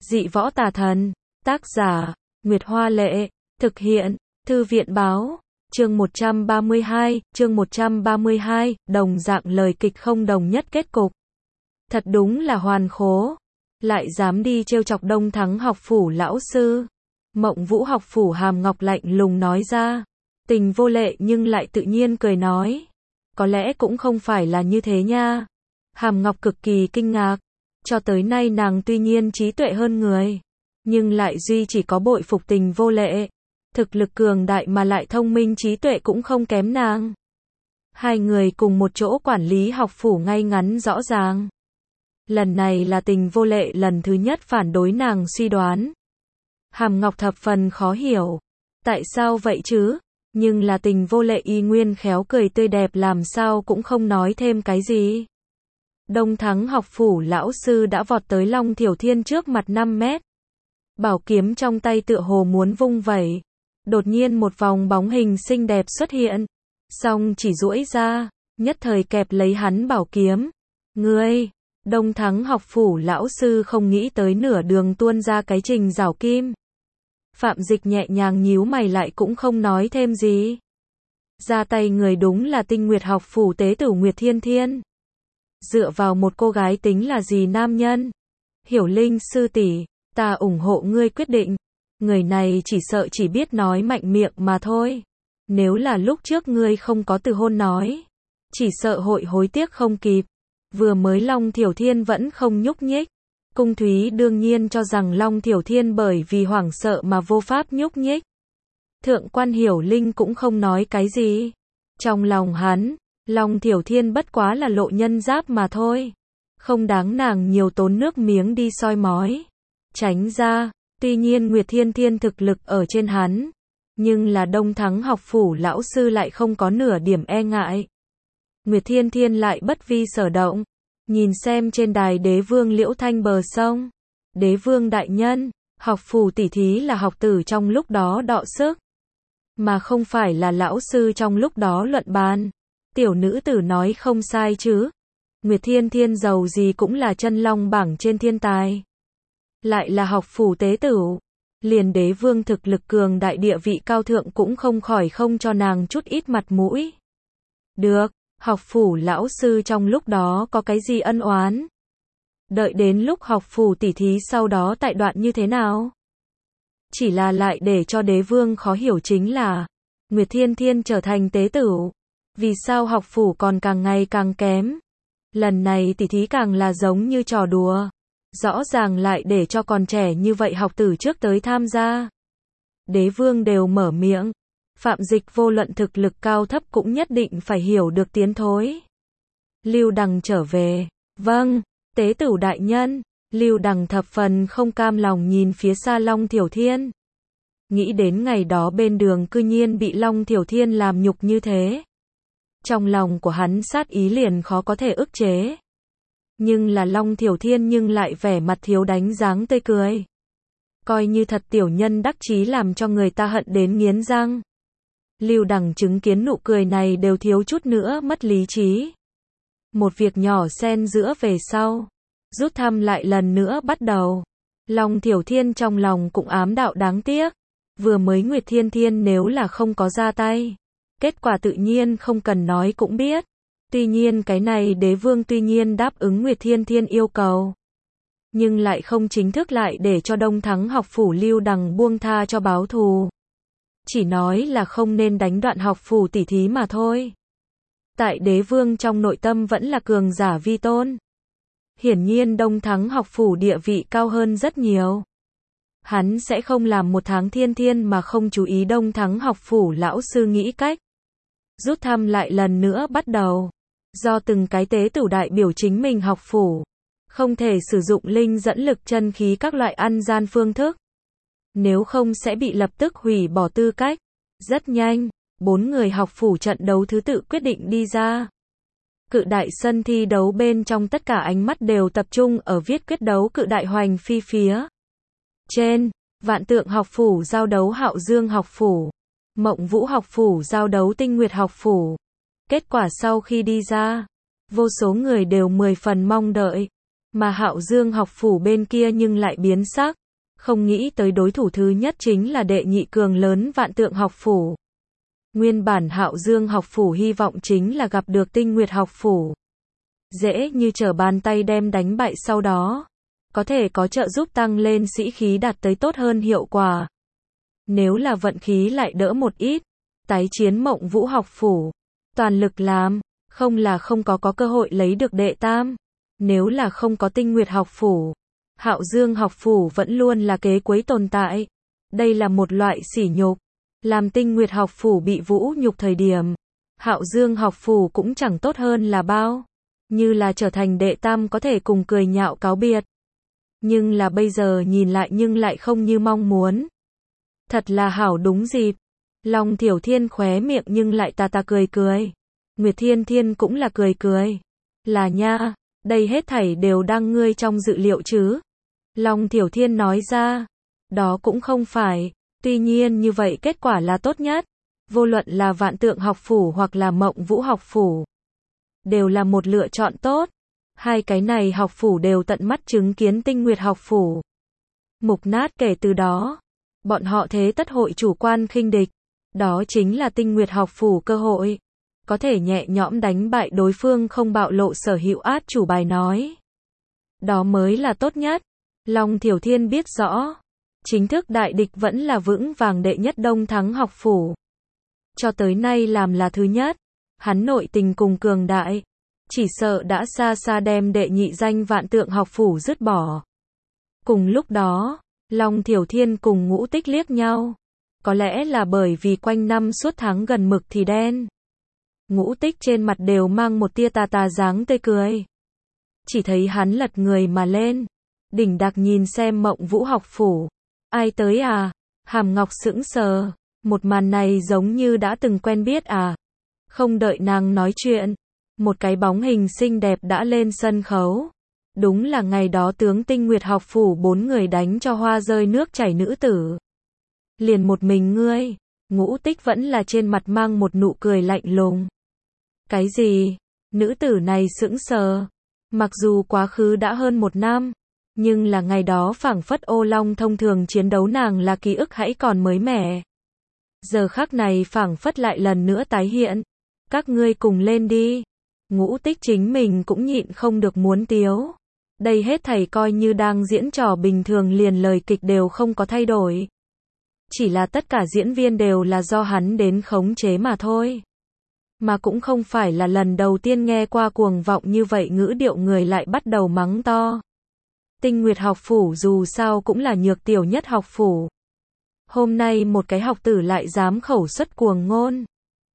Dị võ tà thần. Tác giả, Nguyệt Hoa Lệ. Thực hiện, Thư viện Báo. Chương 132, đồng dạng lời kịch không đồng nhất kết cục. Thật đúng là hoàn khố. Lại dám đi trêu chọc Đông Thắng học phủ lão sư. Mộng Vũ học phủ Hàm Ngọc lạnh lùng nói ra. Tình vô lệ nhưng lại tự nhiên cười nói. Có lẽ cũng không phải là như thế nha. Hàm Ngọc cực kỳ kinh ngạc. Cho tới nay nàng tuy nhiên trí tuệ hơn người, nhưng lại duy chỉ có bội phục Tình vô lệ. Thực lực cường đại mà lại thông minh trí tuệ cũng không kém nàng. Hai người cùng một chỗ quản lý học phủ ngay ngắn rõ ràng. Lần này là Tình vô lệ lần thứ nhất phản đối nàng suy đoán. Hàm Ngọc thập phần khó hiểu. Tại sao vậy chứ? Nhưng là Tình vô lệ y nguyên khéo cười tươi đẹp làm sao cũng không nói thêm cái gì. Đông Thắng học phủ lão sư đã vọt tới Long Thiểu Thiên trước mặt 5 mét. Bảo kiếm trong tay tựa hồ muốn vung vẩy. Đột nhiên một vòng bóng hình xinh đẹp xuất hiện. Song chỉ duỗi ra, nhất thời kẹp lấy hắn bảo kiếm. Ngươi! Đông Thắng học phủ lão sư không nghĩ tới nửa đường tuôn ra cái trình rảo kim. Phạm Dịch nhẹ nhàng nhíu mày lại cũng không nói thêm gì. Ra tay người đúng là Tinh Nguyệt học phủ tế tử Nguyệt Thiên Thiên. Dựa vào một cô gái tính là gì nam nhân? Hiểu Linh sư tỷ, ta ủng hộ ngươi quyết định. Người này chỉ sợ chỉ biết nói mạnh miệng mà thôi. Nếu là lúc trước ngươi không có từ hôn nói, chỉ sợ hội hối tiếc không kịp. Vừa mới Long Thiểu Thiên vẫn không nhúc nhích. Cung Thúy đương nhiên cho rằng Long Thiểu Thiên bởi vì hoảng sợ mà vô pháp nhúc nhích. Thượng quan Hiểu Linh cũng không nói cái gì. Trong lòng hắn, Long Thiểu Thiên bất quá là lộ nhân giáp mà thôi. Không đáng nàng nhiều tốn nước miếng đi soi mói. Tránh ra, tuy nhiên Nguyệt Thiên Thiên thực lực ở trên hắn. Nhưng là Đông Thắng học phủ lão sư lại không có nửa điểm e ngại. Nguyệt Thiên Thiên lại bất vi sở động. Nhìn xem trên đài đế vương Liễu Thanh bờ sông. Đế vương đại nhân, học phủ tỉ thí là học tử trong lúc đó đọ sức. Mà không phải là lão sư trong lúc đó luận bàn. Tiểu nữ tử nói không sai chứ. Nguyệt Thiên Thiên giàu gì cũng là chân long bảng trên thiên tài. Lại là học phủ tế tử. Liền đế vương thực lực cường đại địa vị cao thượng cũng không khỏi không cho nàng chút ít mặt mũi. Được, học phủ lão sư trong lúc đó có cái gì ân oán? Đợi đến lúc học phủ tỉ thí sau đó tại đoạn như thế nào? Chỉ là lại để cho đế vương khó hiểu chính là Nguyệt Thiên Thiên trở thành tế tử. Vì sao học phủ còn càng ngày càng kém? Lần này tỉ thí càng là giống như trò đùa. Rõ ràng lại để cho còn trẻ như vậy học tử trước tới tham gia. Đế vương đều mở miệng. Phạm Dịch vô luận thực lực cao thấp cũng nhất định phải hiểu được tiến thối. Lưu Đằng trở về. Vâng, tế tử đại nhân. Lưu Đằng thập phần không cam lòng nhìn phía xa Long Thiểu Thiên. Nghĩ đến ngày đó bên đường cư nhiên bị Long Thiểu Thiên làm nhục như thế. Trong lòng của hắn sát ý liền khó có thể ức chế. Nhưng là Long Thiểu Thiên nhưng lại vẻ mặt thiếu đánh dáng tươi cười. Coi như thật tiểu nhân đắc chí làm cho người ta hận đến nghiến răng. Lưu Đằng chứng kiến nụ cười này đều thiếu chút nữa mất lý trí. Một việc nhỏ xen giữa về sau. Rút thăm lại lần nữa bắt đầu. Long Thiểu Thiên trong lòng cũng ám đạo đáng tiếc. Vừa mới Nguyệt Thiên Thiên nếu là không có ra tay. Kết quả tự nhiên không cần nói cũng biết. Tuy nhiên cái này đế vương tuy nhiên đáp ứng Nguyệt Thiên Thiên yêu cầu. Nhưng lại không chính thức lại để cho Đông Thắng học phủ Lưu Đằng buông tha cho báo thù. Chỉ nói là không nên đánh đoạn học phủ tỉ thí mà thôi. Tại đế vương trong nội tâm vẫn là cường giả vi tôn. Hiển nhiên Đông Thắng học phủ địa vị cao hơn rất nhiều. Hắn sẽ không làm một tháng Thiên Thiên mà không chú ý Đông Thắng học phủ lão sư nghĩ cách. Rút thăm lại lần nữa bắt đầu. Do từng cái tế tử đại biểu chính mình học phủ. Không thể sử dụng linh dẫn lực chân khí các loại ăn gian phương thức. Nếu không sẽ bị lập tức hủy bỏ tư cách. Rất nhanh, 4 người học phủ trận đấu thứ tự quyết định đi ra. Cự đại sân thi đấu bên trong tất cả ánh mắt đều tập trung ở viết quyết đấu cự đại hoành phi phía trên. Vạn Tượng học phủ giao đấu Hạo Dương học phủ. Mộng Vũ học phủ giao đấu Tinh Nguyệt học phủ. Kết quả sau khi đi ra, vô số người đều 10 phần mong đợi. Mà Hạo Dương học phủ bên kia nhưng lại biến sắc. Không nghĩ tới đối thủ thứ nhất chính là đệ nhị cường lớn Vạn Tượng học phủ. Nguyên bản Hạo Dương học phủ hy vọng chính là gặp được Tinh Nguyệt học phủ. Dễ như trở bàn tay đem đánh bại, sau đó có thể có trợ giúp tăng lên sĩ khí, đạt tới tốt hơn hiệu quả. Nếu là vận khí lại đỡ một ít, tái chiến Mộng Vũ học phủ, toàn lực làm, không là không có cơ hội lấy được đệ tam. Nếu là không có Tinh Nguyệt học phủ, Hạo Dương học phủ vẫn luôn là kế cuối tồn tại. Đây là một loại sỉ nhục. Làm Tinh Nguyệt học phủ bị vũ nhục thời điểm, Hạo Dương học phủ cũng chẳng tốt hơn là bao. Như là trở thành đệ tam có thể cùng cười nhạo cáo biệt. Nhưng là bây giờ nhìn lại nhưng lại không như mong muốn. Thật là hảo đúng dịp. Long Thiểu Thiên khóe miệng nhưng lại tà tà cười cười. Nguyệt Thiên Thiên cũng là cười cười. Là nha, đây hết thảy đều đang ngươi trong dự liệu chứ. Long Thiểu Thiên nói ra. Đó cũng không phải. Tuy nhiên như vậy kết quả là tốt nhất. Vô luận là Vạn Tượng học phủ hoặc là Mộng Vũ học phủ, đều là một lựa chọn tốt. Hai cái này học phủ đều tận mắt chứng kiến Tinh Nguyệt học phủ mục nát, kể từ đó, bọn họ thế tất hội chủ quan khinh địch. Đó chính là Tinh Nguyệt học phủ cơ hội. Có thể nhẹ nhõm đánh bại đối phương không bạo lộ sở hữu át chủ bài nói. Đó mới là tốt nhất. Long Thiểu Thiên biết rõ. Chính thức đại địch vẫn là vững vàng đệ nhất Đông Thắng học phủ. Cho tới nay làm là thứ nhất. Hắn nội tình cùng cường đại. Chỉ sợ đã xa xa đem đệ nhị danh Vạn Tượng học phủ dứt bỏ. Cùng lúc đó, Long Thiểu Thiên cùng Ngũ Tích liếc nhau. Có lẽ là bởi vì quanh năm suốt tháng gần mực thì đen. Ngũ Tích trên mặt đều mang một tia tà tà dáng tươi cười. Chỉ thấy hắn lật người mà lên. Đỉnh đặc nhìn xem Mộng Vũ học phủ. Ai tới à? Hàm Ngọc sững sờ. Một màn này giống như đã từng quen biết à? Không đợi nàng nói chuyện, một cái bóng hình xinh đẹp đã lên sân khấu. Đúng là ngày đó tướng Tinh Nguyệt học phủ 4 người đánh cho hoa rơi nước chảy nữ tử. Liền một mình ngươi. Ngũ Tích vẫn là trên mặt mang một nụ cười lạnh lùng. Cái gì? Nữ tử này sững sờ. Mặc dù quá khứ đã hơn 1 năm, nhưng là ngày đó phảng phất ô long thông thường chiến đấu nàng là ký ức hãy còn mới mẻ. Giờ khắc này phảng phất lại lần nữa tái hiện. Các ngươi cùng lên đi. Ngũ Tích chính mình cũng nhịn không được muốn tiếu. Đây hết thảy coi như đang diễn trò bình thường, liền lời kịch đều không có thay đổi. Chỉ là tất cả diễn viên đều là do hắn đến khống chế mà thôi. Mà cũng không phải là lần đầu tiên nghe qua cuồng vọng như vậy ngữ điệu người lại bắt đầu mắng to. Tinh Nguyệt học phủ dù sao cũng là nhược tiểu nhất học phủ. Hôm nay một cái học tử lại dám khẩu xuất cuồng ngôn.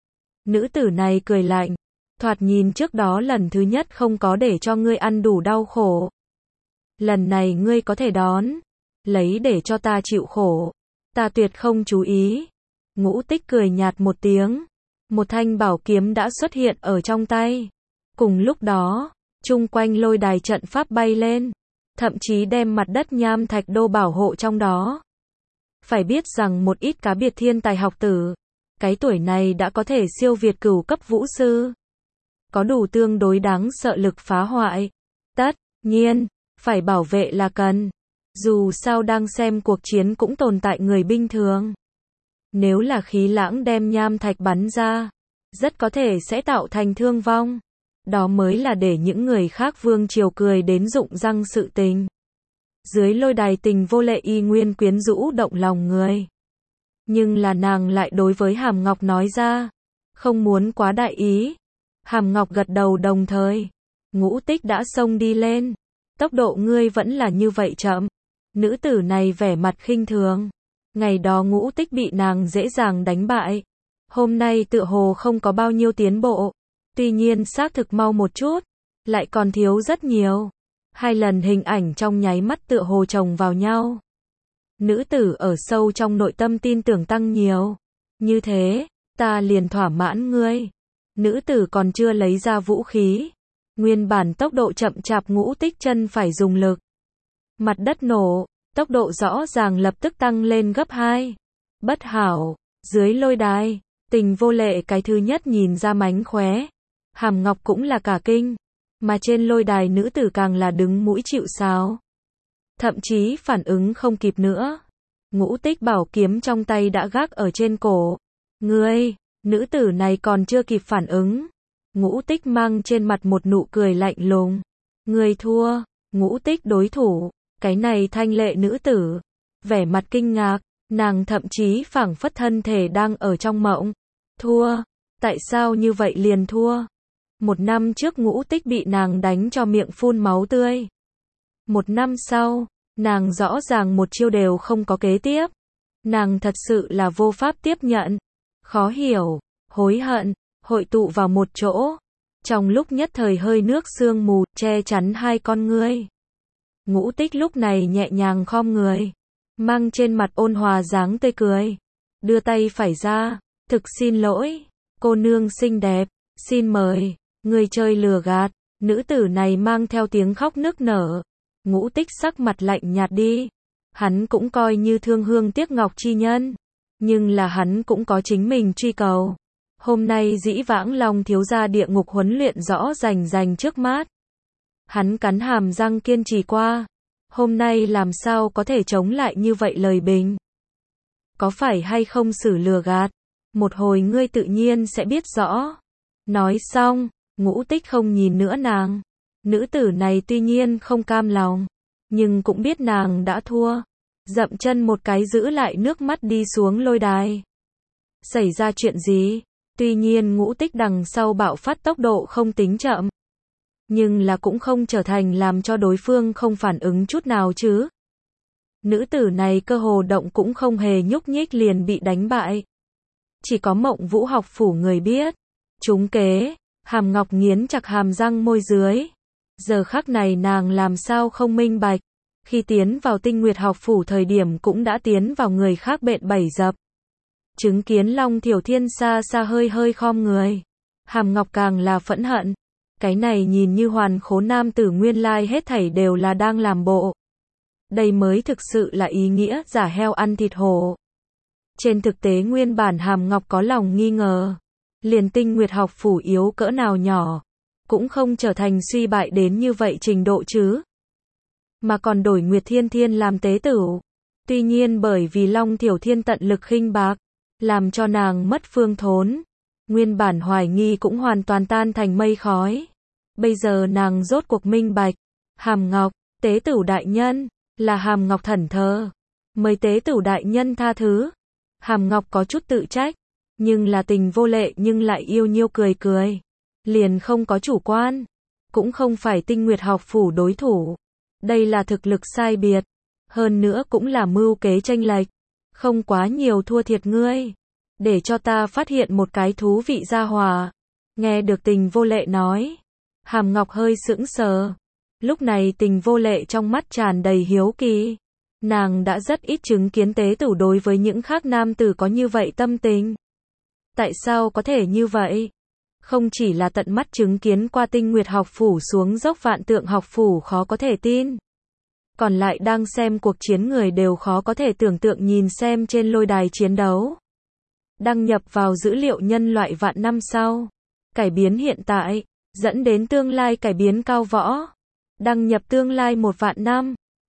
Nữ tử này cười lạnh. Thoạt nhìn trước đó lần thứ nhất không có để cho ngươi ăn đủ đau khổ. Lần này ngươi có thể đón. Lấy để cho ta chịu khổ. Ta tuyệt không chú ý. Ngũ Tích cười nhạt một tiếng. Một thanh bảo kiếm đã xuất hiện ở trong tay. Cùng lúc đó, chung quanh lôi đài trận pháp bay lên. Thậm chí đem mặt đất nham thạch đô bảo hộ trong đó. Phải biết rằng một ít cá biệt thiên tài học tử, cái tuổi này đã có thể siêu việt cửu cấp vũ sư. Có đủ tương đối đáng sợ lực phá hoại. Tất nhiên, phải bảo vệ là cần. Dù sao đang xem cuộc chiến cũng tồn tại người bình thường. Nếu là khí lãng đem nham thạch bắn ra, rất có thể sẽ tạo thành thương vong. Đó mới là để những người khác vương triều cười đến rụng răng sự tình. Dưới lôi đài Tình Vô Lệ y nguyên quyến rũ động lòng người. Nhưng là nàng lại đối với Hàm Ngọc nói ra, không muốn quá đại ý. Hàm Ngọc gật đầu đồng thời. Ngũ Tích đã xông đi lên. Tốc độ ngươi vẫn là như vậy chậm. Nữ tử này vẻ mặt khinh thường. Ngày đó Ngũ Tích bị nàng dễ dàng đánh bại. Hôm nay tựa hồ không có bao nhiêu tiến bộ. Tuy nhiên xác thực mau một chút. Lại còn thiếu rất nhiều. 2 lần hình ảnh trong nháy mắt tựa hồ chồng vào nhau. Nữ tử ở sâu trong nội tâm tin tưởng tăng nhiều. Như thế, ta liền thỏa mãn ngươi. Nữ tử còn chưa lấy ra vũ khí. Nguyên bản tốc độ chậm chạp Ngũ Tích chân phải dùng lực. Mặt đất nổ, tốc độ rõ ràng lập tức tăng lên gấp 2. Bất hảo, dưới lôi đài, Tình Vô Lệ cái thứ nhất nhìn ra mánh khóe. Hàm Ngọc cũng là cả kinh. Mà trên lôi đài nữ tử càng là đứng mũi chịu sào. Thậm chí phản ứng không kịp nữa. Ngũ Tích bảo kiếm trong tay đã gác ở trên cổ. Ngươi, nữ tử này còn chưa kịp phản ứng. Ngũ Tích mang trên mặt một nụ cười lạnh lùng. Ngươi thua, Ngũ Tích đối thủ, cái này thanh lệ nữ tử. Vẻ mặt kinh ngạc, nàng thậm chí phảng phất thân thể đang ở trong mộng. Thua, tại sao như vậy liền thua? 1 năm trước Ngũ Tích bị nàng đánh cho miệng phun máu tươi. 1 năm sau, nàng rõ ràng một chiêu đều không có kế tiếp. Nàng thật sự là vô pháp tiếp nhận. Khó hiểu, hối hận, hội tụ vào một chỗ. Trong lúc nhất thời hơi nước sương mù, che chắn hai con ngươi. Ngũ Tích lúc này nhẹ nhàng khom người. Mang trên mặt ôn hòa dáng tươi cười. Đưa tay phải ra. Thực xin lỗi. Cô nương xinh đẹp. Xin mời. Người chơi lừa gạt. Nữ tử này mang theo tiếng khóc nức nở. Ngũ Tích sắc mặt lạnh nhạt đi. Hắn cũng coi như thương hương tiếc ngọc chi nhân. Nhưng là hắn cũng có chính mình truy cầu. Hôm nay dĩ vãng Long thiếu gia địa ngục huấn luyện rõ rành trước mắt. Hắn cắn hàm răng kiên trì qua. Hôm nay làm sao có thể chống lại như vậy lời bình. Có phải hay không xử lừa gạt? Một hồi ngươi tự nhiên sẽ biết rõ. Nói xong, Ngũ Tích không nhìn nữa nàng. Nữ tử này tuy nhiên không cam lòng, nhưng cũng biết nàng đã thua. Dậm chân một cái giữ lại nước mắt đi xuống lôi đài. Xảy ra chuyện gì? Tuy nhiên Ngũ Tích đằng sau bạo phát tốc độ không tính chậm. Nhưng là cũng không trở thành làm cho đối phương không phản ứng chút nào chứ. Nữ tử này cơ hồ động cũng không hề nhúc nhích liền bị đánh bại. Chỉ có Mộng Vũ học phủ người biết. Trúng kế, Hàm Ngọc nghiến chặt hàm răng môi dưới. Giờ khắc này nàng làm sao không minh bạch. Khi tiến vào Tinh Nguyệt học phủ thời điểm cũng đã tiến vào người khác bện bẫy dập. Chứng kiến Long Thiểu Thiên xa xa hơi khom người. Hàm Ngọc càng là phẫn hận. Cái này nhìn như hoàn khố nam tử nguyên lai hết thảy đều là đang làm bộ. Đây mới thực sự là ý nghĩa giả heo ăn thịt hổ. Trên thực tế nguyên bản Hàm Ngọc có lòng nghi ngờ. Liền Tinh Nguyệt học phủ yếu cỡ nào nhỏ. Cũng không trở thành suy bại đến như vậy trình độ chứ. Mà còn đổi Nguyệt Thiên Thiên làm tế tửu. Tuy nhiên bởi vì Long Thiểu Thiên tận lực khinh bạc. Làm cho nàng mất phương thốn. Nguyên bản hoài nghi cũng hoàn toàn tan thành mây khói. Bây giờ nàng rốt cuộc minh bạch. Hàm Ngọc, tế tửu đại nhân, là Hàm Ngọc thẩn thờ. Mời tế tửu đại nhân tha thứ. Hàm Ngọc có chút tự trách. Nhưng là tình vô lệ nhưng lại yêu nhiêu cười cười. Liền không có chủ quan. Cũng không phải Tinh Nguyệt học phủ đối thủ. Đây là thực lực sai biệt. Hơn nữa cũng là mưu kế chênh lệch. Không quá nhiều thua thiệt ngươi. Để cho ta phát hiện một cái thú vị gia hỏa. Nghe được tình vô lệ nói. Hàm Ngọc hơi sững sờ. Lúc này tình vô lệ trong mắt tràn đầy hiếu kỳ. Nàng đã rất ít chứng kiến tế tửu đối với những khác nam tử có như vậy tâm tình. Tại sao có thể như vậy? Không chỉ là tận mắt chứng kiến qua Tinh Nguyệt học phủ xuống dốc Vạn Tượng học phủ khó có thể tin. Còn lại đang xem cuộc chiến người đều khó có thể tưởng tượng nhìn xem trên lôi đài chiến đấu. Đăng nhập vào dữ liệu nhân loại vạn năm sau. Cải biến hiện tại, dẫn đến tương lai cải biến cao võ. Đăng nhập tương lai 1 vạn năm.